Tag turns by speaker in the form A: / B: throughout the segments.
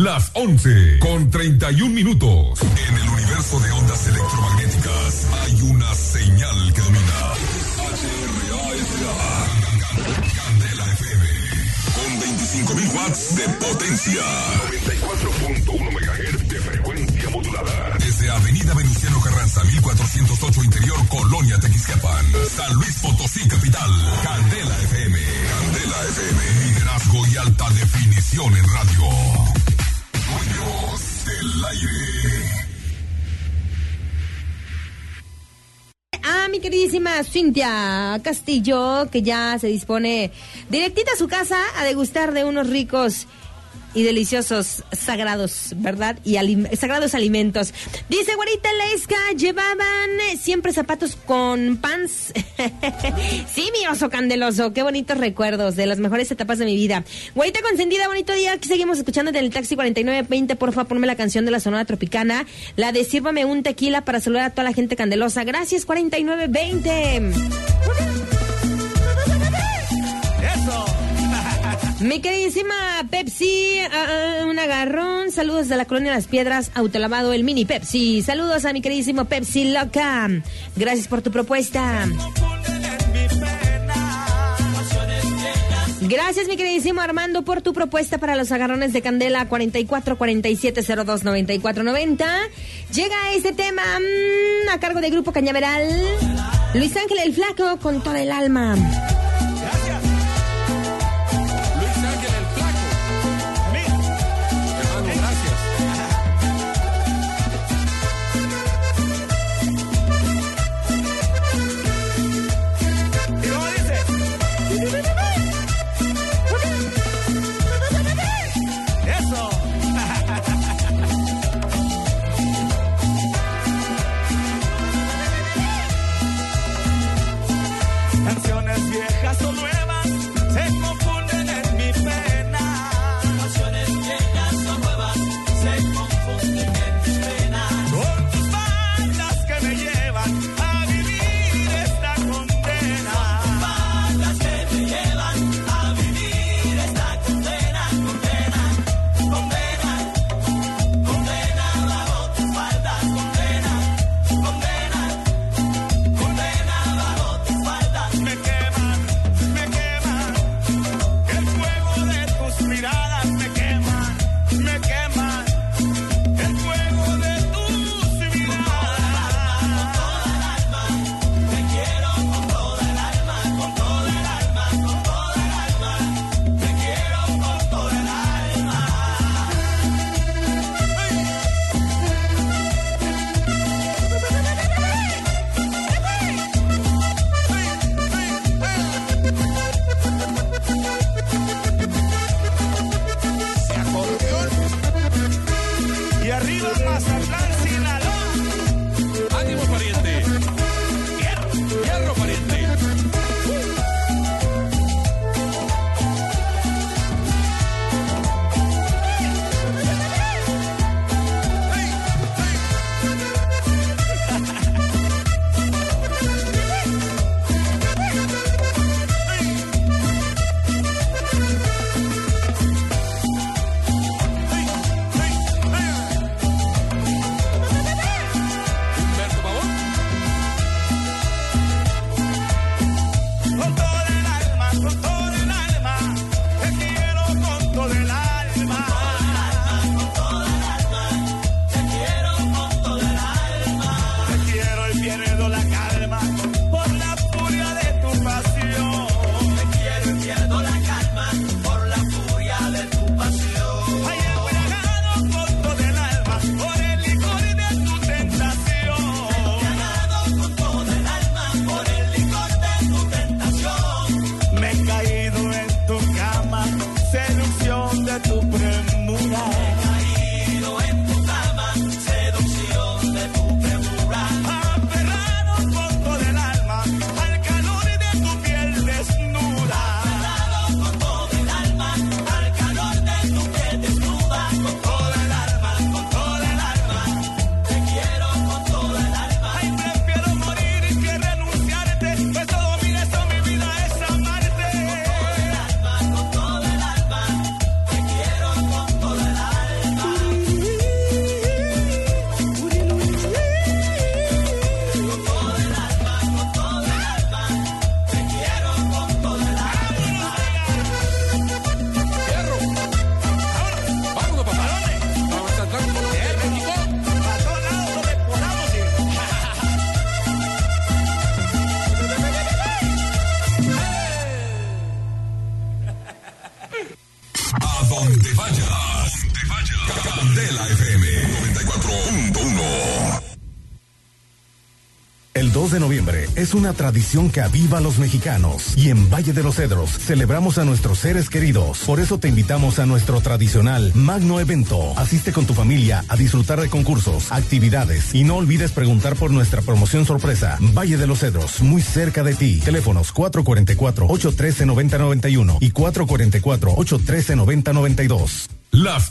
A: Las 11:31. En el universo de ondas electromagnéticas hay una señal que domina. Candela FM. Con 25.000 watts de potencia. 94.1 MHz de frecuencia modulada. Desde Avenida Venustiano Carranza, 1408 Interior, Colonia Tequisquiapan. San Luis Potosí, capital. Candela FM. Candela FM. Liderazgo y alta definición en radio. Dueños del aire.
B: Mi queridísima Cintia Castillo, que ya se dispone directita a su casa a degustar de unos ricos y deliciosos sagrados, ¿verdad? Y sagrados alimentos. Dice Güerita Leisca, llevaban siempre zapatos con pants. Sí, mi oso candeloso, qué bonitos recuerdos de las mejores etapas de mi vida. Güerita consentida, bonito día, aquí seguimos escuchando en el taxi 4920, porfa, ponme la canción de la Sonora Tropicana, la de Sírvame un tequila para saludar a toda la gente candelosa. Gracias, 4920. Mi queridísima Pepsi, un agarrón. Saludos de la Colonia Las Piedras, autolavado el mini Pepsi. Saludos a mi queridísimo Pepsi Loca. Gracias por tu propuesta. Gracias, mi queridísimo Armando, por tu propuesta para los agarrones de Candela 4447029490. Llega este tema a cargo del Grupo Cañaveral. Luis Ángel el Flaco, con toda el alma.
A: El 2 de noviembre es una tradición que aviva a los mexicanos y en Valle de los Cedros celebramos a nuestros seres queridos. Por eso te invitamos a nuestro tradicional magno evento. Asiste con tu familia a disfrutar de concursos, actividades y no olvides preguntar por nuestra promoción sorpresa. Valle de los Cedros, muy cerca de ti. Teléfonos 444-813-9091 y 444-813-9092.
C: Las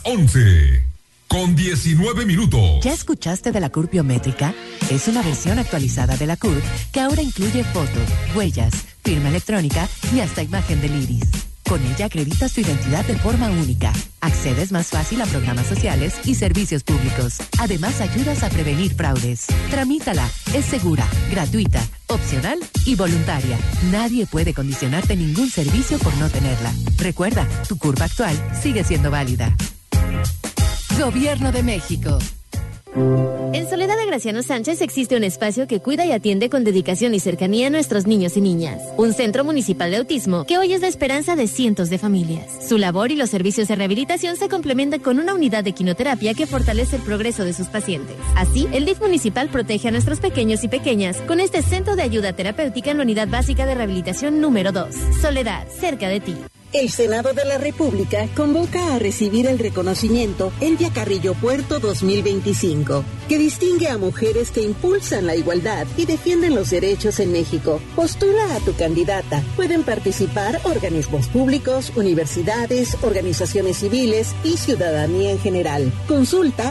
C: 11:19.
D: ¿Ya escuchaste de la CURP biométrica? Es una versión actualizada de la CURP que ahora incluye foto, huellas, firma electrónica y hasta imagen del iris. Con ella acreditas tu identidad de forma única. Accedes más fácil a programas sociales y servicios públicos. Además, ayudas a prevenir fraudes. Tramítala. Es segura, gratuita, opcional y voluntaria. Nadie puede condicionarte ningún servicio por no tenerla. Recuerda, tu CURP actual sigue siendo válida. Gobierno de México.
E: En Soledad de Graciano Sánchez existe un espacio que cuida y atiende con dedicación y cercanía a nuestros niños y niñas. Un centro municipal de autismo que hoy es la esperanza de cientos de familias. Su labor y los servicios de rehabilitación se complementan con una unidad de quinoterapia que fortalece el progreso de sus pacientes. Así, el DIF municipal protege a nuestros pequeños y pequeñas con este centro de ayuda terapéutica en la unidad básica de rehabilitación número 2. Soledad, cerca de ti.
F: El Senado de la República convoca a recibir el reconocimiento Elvia Carrillo Puerto 2025, que distingue a mujeres que impulsan la igualdad y defienden los derechos en México. Postula a tu candidata. Pueden participar organismos públicos, universidades, organizaciones civiles y ciudadanía en general. Consulta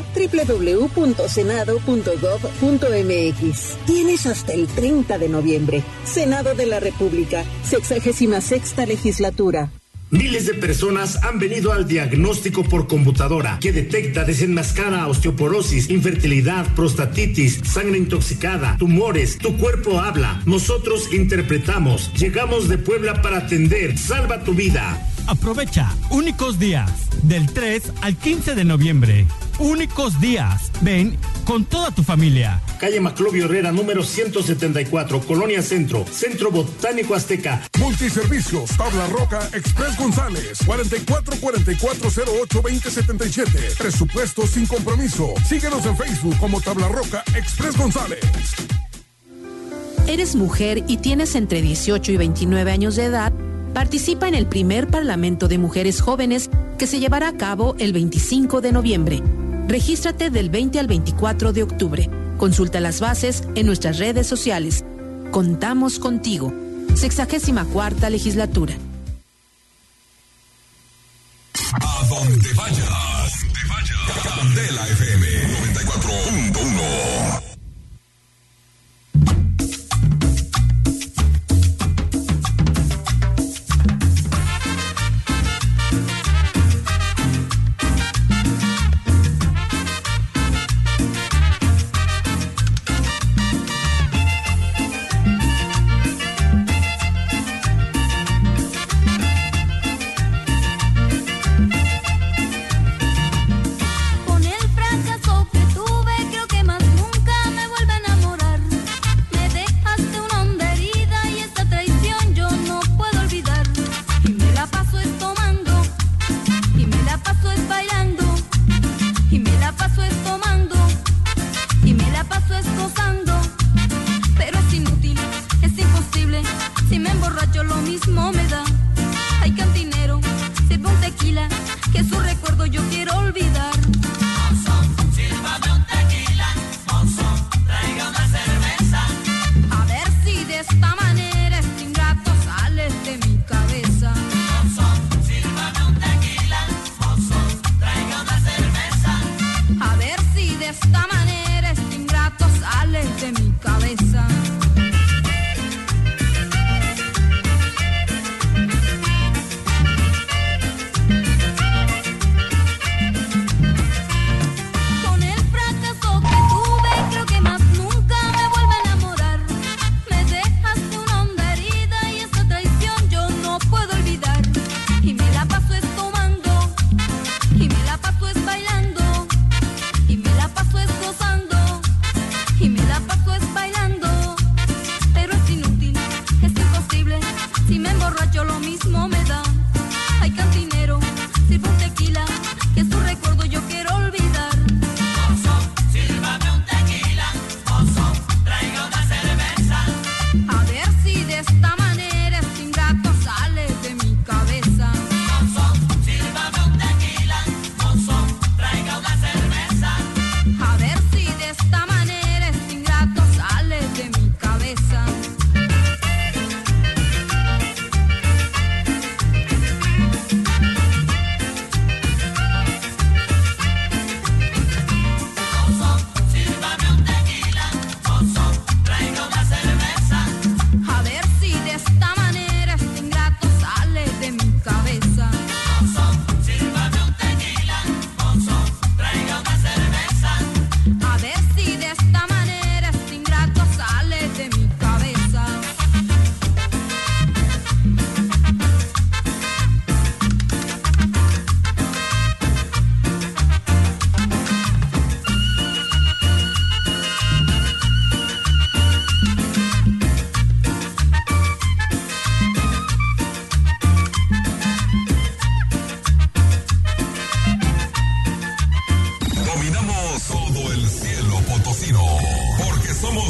F: www.senado.gov.mx. Tienes hasta el 30 de noviembre. Senado de la República, 66ª legislatura.
G: Miles de personas han venido al diagnóstico por computadora que detecta, desenmascara osteoporosis, infertilidad, prostatitis, sangre intoxicada, tumores. Tu cuerpo habla. Nosotros interpretamos. Llegamos de Puebla para atender. Salva tu vida.
H: Aprovecha únicos días del 3 al 15 de noviembre. Únicos días. Ven con toda tu familia.
G: Calle Maclovio Herrera, número 174, Colonia Centro, Centro Botánico Azteca.
C: Multiservicios, Tabla Roca, Express González, 44-4408-2077. Presupuesto sin compromiso. Síguenos en Facebook como Tabla Roca, Express González.
I: ¿Eres mujer y tienes entre 18 y 29 años de edad? Participa en el primer Parlamento de Mujeres Jóvenes que se llevará a cabo el 25 de noviembre. Regístrate del 20 al 24 de octubre. Consulta las bases en nuestras redes sociales. Contamos contigo. 64ª Legislatura.
A: A donde vayas, Candela FM 94.1.
J: Con el fracaso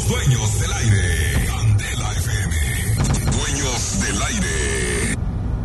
A: Los dueños del aire. Candela FM. Dueños del aire.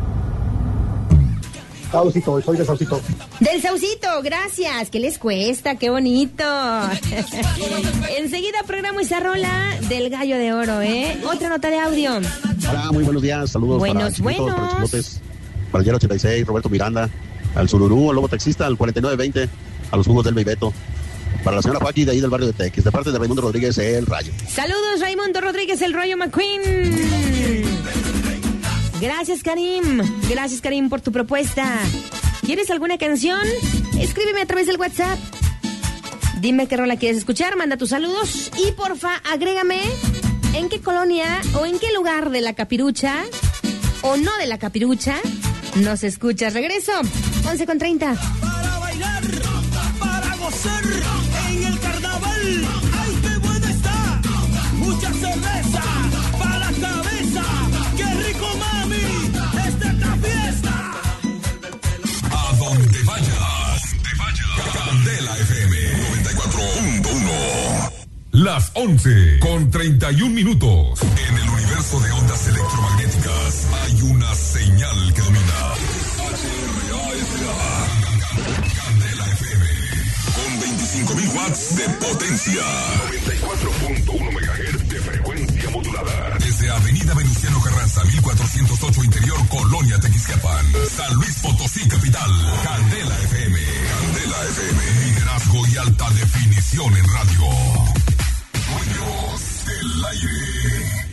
J: Saucito, soy de Saucito.
B: Del Saucito, gracias. ¿Qué les cuesta? ¡Qué bonito! Enseguida programa esa rola del Gallo de Oro, ¿eh? Otra nota de audio.
J: Hola, muy buenos días. Saludos para el Chiquito, para los Chilotes, para el Yero 86, Roberto Miranda, al Sururú, al Lobo Taxista, al 4920, a los jugos del Bebeto. Para la señora Paqui de ahí del barrio de Tequis, de parte de Raimundo Rodríguez, el Rayo.
B: Saludos, Raimundo Rodríguez, el Rayo McQueen. Gracias, Karim, por tu propuesta. ¿Quieres alguna canción? Escríbeme a través del WhatsApp. Dime qué rola quieres escuchar, manda tus saludos y porfa, agrégame en qué colonia o en qué lugar de la Capirucha o no de la Capirucha nos escuchas. Regreso, 11:30.
K: Para bailar, para gozar en el carnaval. ¡Ay, qué buena está! Mucha cerveza para la cabeza. ¡Qué rico, mami! ¡Esta es la fiesta!
A: A donde vayas, Candela FM 94.1. Las 11:31. En el universo de ondas electromagnéticas hay una señal que domina. Candela FM. Con 25.000 watts de potencia. 94.1 MHz de frecuencia modulada. Desde Avenida Venustiano Carranza, 1408 Interior, Colonia Tequisquiapan. San Luis Potosí, capital. Candela FM. Candela FM. Liderazgo y alta definición en radio. Dueños del aire.